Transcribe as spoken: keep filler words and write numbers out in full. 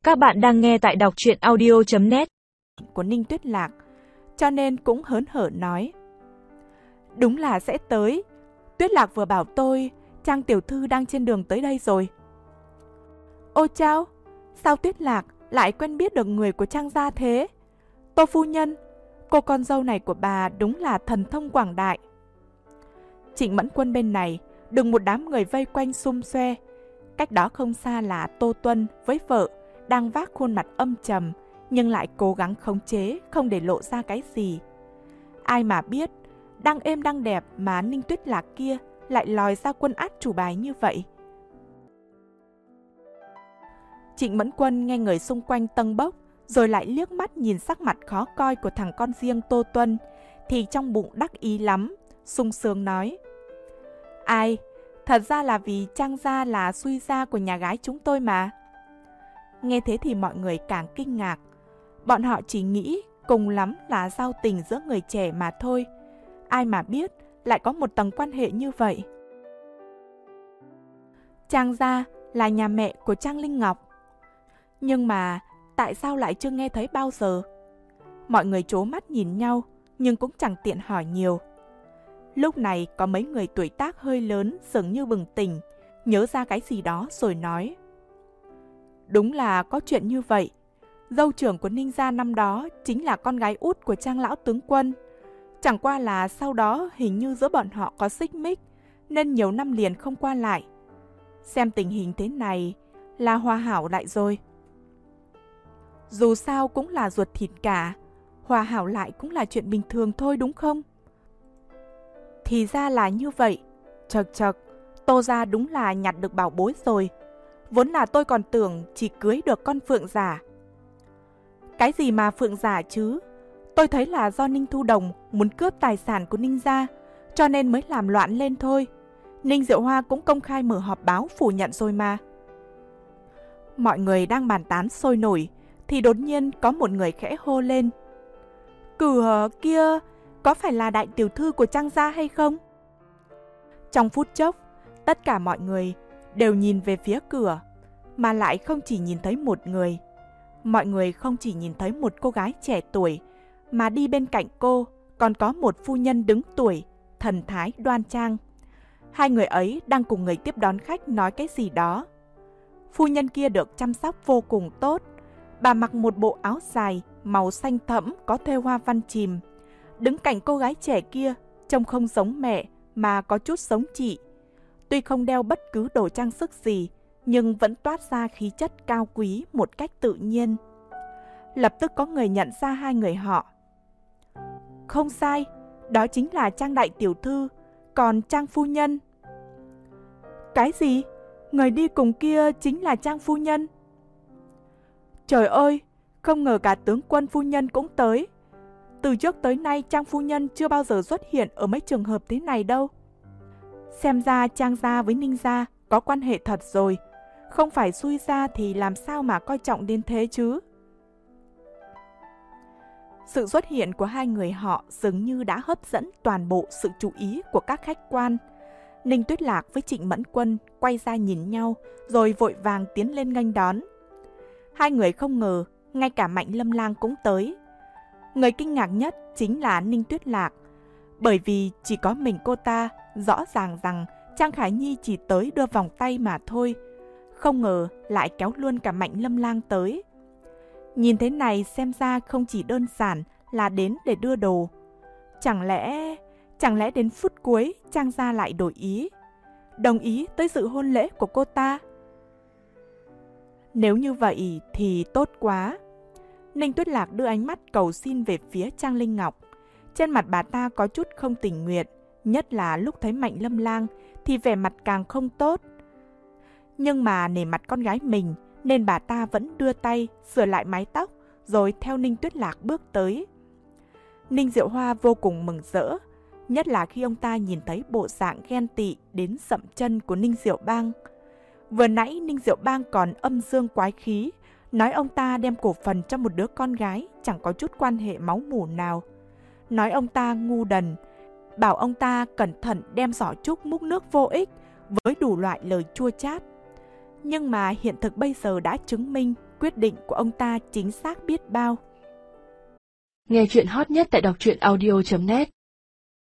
Các bạn đang nghe tại đọc truyện audio chấm net của Ninh Tuyết Lạc, cho nên cũng hớn hở nói. Đúng là sẽ tới. Tuyết Lạc vừa bảo tôi, Trang tiểu thư đang trên đường tới đây rồi. Ôi chao, sao Tuyết Lạc lại quen biết được người của Trang gia thế? Tô phu nhân, cô con dâu này của bà đúng là thần thông quảng đại. Trịnh Mẫn Quân bên này, được một đám người vây quanh xum xoe. Cách đó không xa là Tô Tuân với vợ, đang vác khuôn mặt âm trầm, nhưng lại cố gắng khống chế, không để lộ ra cái gì. Ai mà biết, đang êm đang đẹp mà Ninh Tuyết Lạc kia lại lòi ra quân át chủ bài như vậy. Trịnh Mẫn Quân nghe người xung quanh tâng bốc, rồi lại liếc mắt nhìn sắc mặt khó coi của thằng con riêng Tô Tuân, thì trong bụng đắc ý lắm, sung sướng nói. Ai, thật ra là vì Trang gia là suy gia của nhà gái chúng tôi mà. Nghe thế thì mọi người càng kinh ngạc. Bọn họ chỉ nghĩ cùng lắm là giao tình giữa người trẻ mà thôi. Ai mà biết lại có một tầng quan hệ như vậy. Trang gia là nhà mẹ của Trang Linh Ngọc. Nhưng mà tại sao lại chưa nghe thấy bao giờ? Mọi người trố mắt nhìn nhau, nhưng cũng chẳng tiện hỏi nhiều. Lúc này có mấy người tuổi tác hơi lớn dường như bừng tỉnh, nhớ ra cái gì đó rồi nói. Đúng là có chuyện như vậy. Dâu trưởng của Ninh gia năm đó chính là con gái út của Trang lão tướng quân. Chẳng qua là sau đó hình như giữa bọn họ có xích mích, nên nhiều năm liền không qua lại. Xem tình hình thế này là hòa hảo lại rồi. Dù sao cũng là ruột thịt cả, hòa hảo lại cũng là chuyện bình thường thôi đúng không? Thì ra là như vậy. Chật chật, Tô gia đúng là nhặt được bảo bối rồi. Vốn là tôi còn tưởng chỉ cưới được con phượng giả. Cái gì mà phượng giả chứ? Tôi thấy là do Ninh Thu Đồng muốn cướp tài sản của Ninh gia, cho nên mới làm loạn lên thôi. Ninh Diệu Hoa cũng công khai mở họp báo phủ nhận rồi mà. Mọi người đang bàn tán sôi nổi, thì đột nhiên có một người khẽ hô lên. Cửa kia, có phải là đại tiểu thư của Trang gia hay không? Trong phút chốc, tất cả mọi người đều nhìn về phía cửa, mà lại không chỉ nhìn thấy một người. Mọi người không chỉ nhìn thấy một cô gái trẻ tuổi, mà đi bên cạnh cô còn có một phu nhân đứng tuổi, thần thái đoan trang. Hai người ấy đang cùng người tiếp đón khách nói cái gì đó. Phu nhân kia được chăm sóc vô cùng tốt. Bà mặc một bộ áo dài màu xanh thẫm có thêu hoa văn chìm. Đứng cạnh cô gái trẻ kia trông không giống mẹ mà có chút giống chị. Tuy không đeo bất cứ đồ trang sức gì, nhưng vẫn toát ra khí chất cao quý một cách tự nhiên. Lập tức có người nhận ra hai người họ. Không sai, đó chính là Trang đại tiểu thư, còn Trang phu nhân. Cái gì? Người đi cùng kia chính là Trang phu nhân? Trời ơi, không ngờ cả tướng quân phu nhân cũng tới. Từ trước tới nay Trang phu nhân chưa bao giờ xuất hiện ở mấy trường hợp thế này đâu. Xem ra Trang gia với Ninh gia có quan hệ thật rồi. Không phải xui ra thì làm sao mà coi trọng đến thế chứ? Sự xuất hiện của hai người họ dường như đã hấp dẫn toàn bộ sự chú ý của các khách quan. Ninh Tuyết Lạc với Trịnh Mẫn Quân quay ra nhìn nhau rồi vội vàng tiến lên nghênh đón. Hai người không ngờ ngay cả Mạnh Lâm Lang cũng tới. Người kinh ngạc nhất chính là Ninh Tuyết Lạc, bởi vì chỉ có mình cô ta rõ ràng rằng Trang Khải Nhi chỉ tới đưa vòng tay mà thôi. Không ngờ lại kéo luôn cả Mạnh Lâm Lang tới. Nhìn thế này xem ra không chỉ đơn giản là đến để đưa đồ. Chẳng lẽ, chẳng lẽ đến phút cuối Trang gia lại đổi ý, đồng ý tới dự hôn lễ của cô ta? Nếu như vậy thì tốt quá. Ninh Tuyết Lạc đưa ánh mắt cầu xin về phía Trang Linh Ngọc. Trên mặt bà ta có chút không tình nguyện, nhất là lúc thấy Mạnh Lâm Lang thì vẻ mặt càng không tốt. Nhưng mà nể mặt con gái mình nên bà ta vẫn đưa tay sửa lại mái tóc rồi theo Ninh Tuyết Lạc bước tới. Ninh Diệu Hoa vô cùng mừng rỡ, nhất là khi ông ta nhìn thấy bộ dạng ghen tị đến dậm chân của Ninh Diệu Bang. Vừa nãy Ninh Diệu Bang còn âm dương quái khí, nói ông ta đem cổ phần cho một đứa con gái chẳng có chút quan hệ máu mủ nào. Nói ông ta ngu đần, bảo ông ta cẩn thận đem giỏ trúc múc nước vô ích với đủ loại lời chua chát. Nhưng mà hiện thực bây giờ đã chứng minh quyết định của ông ta chính xác biết bao. Nghe chuyện hot nhất tại đọc truyện audio chấm net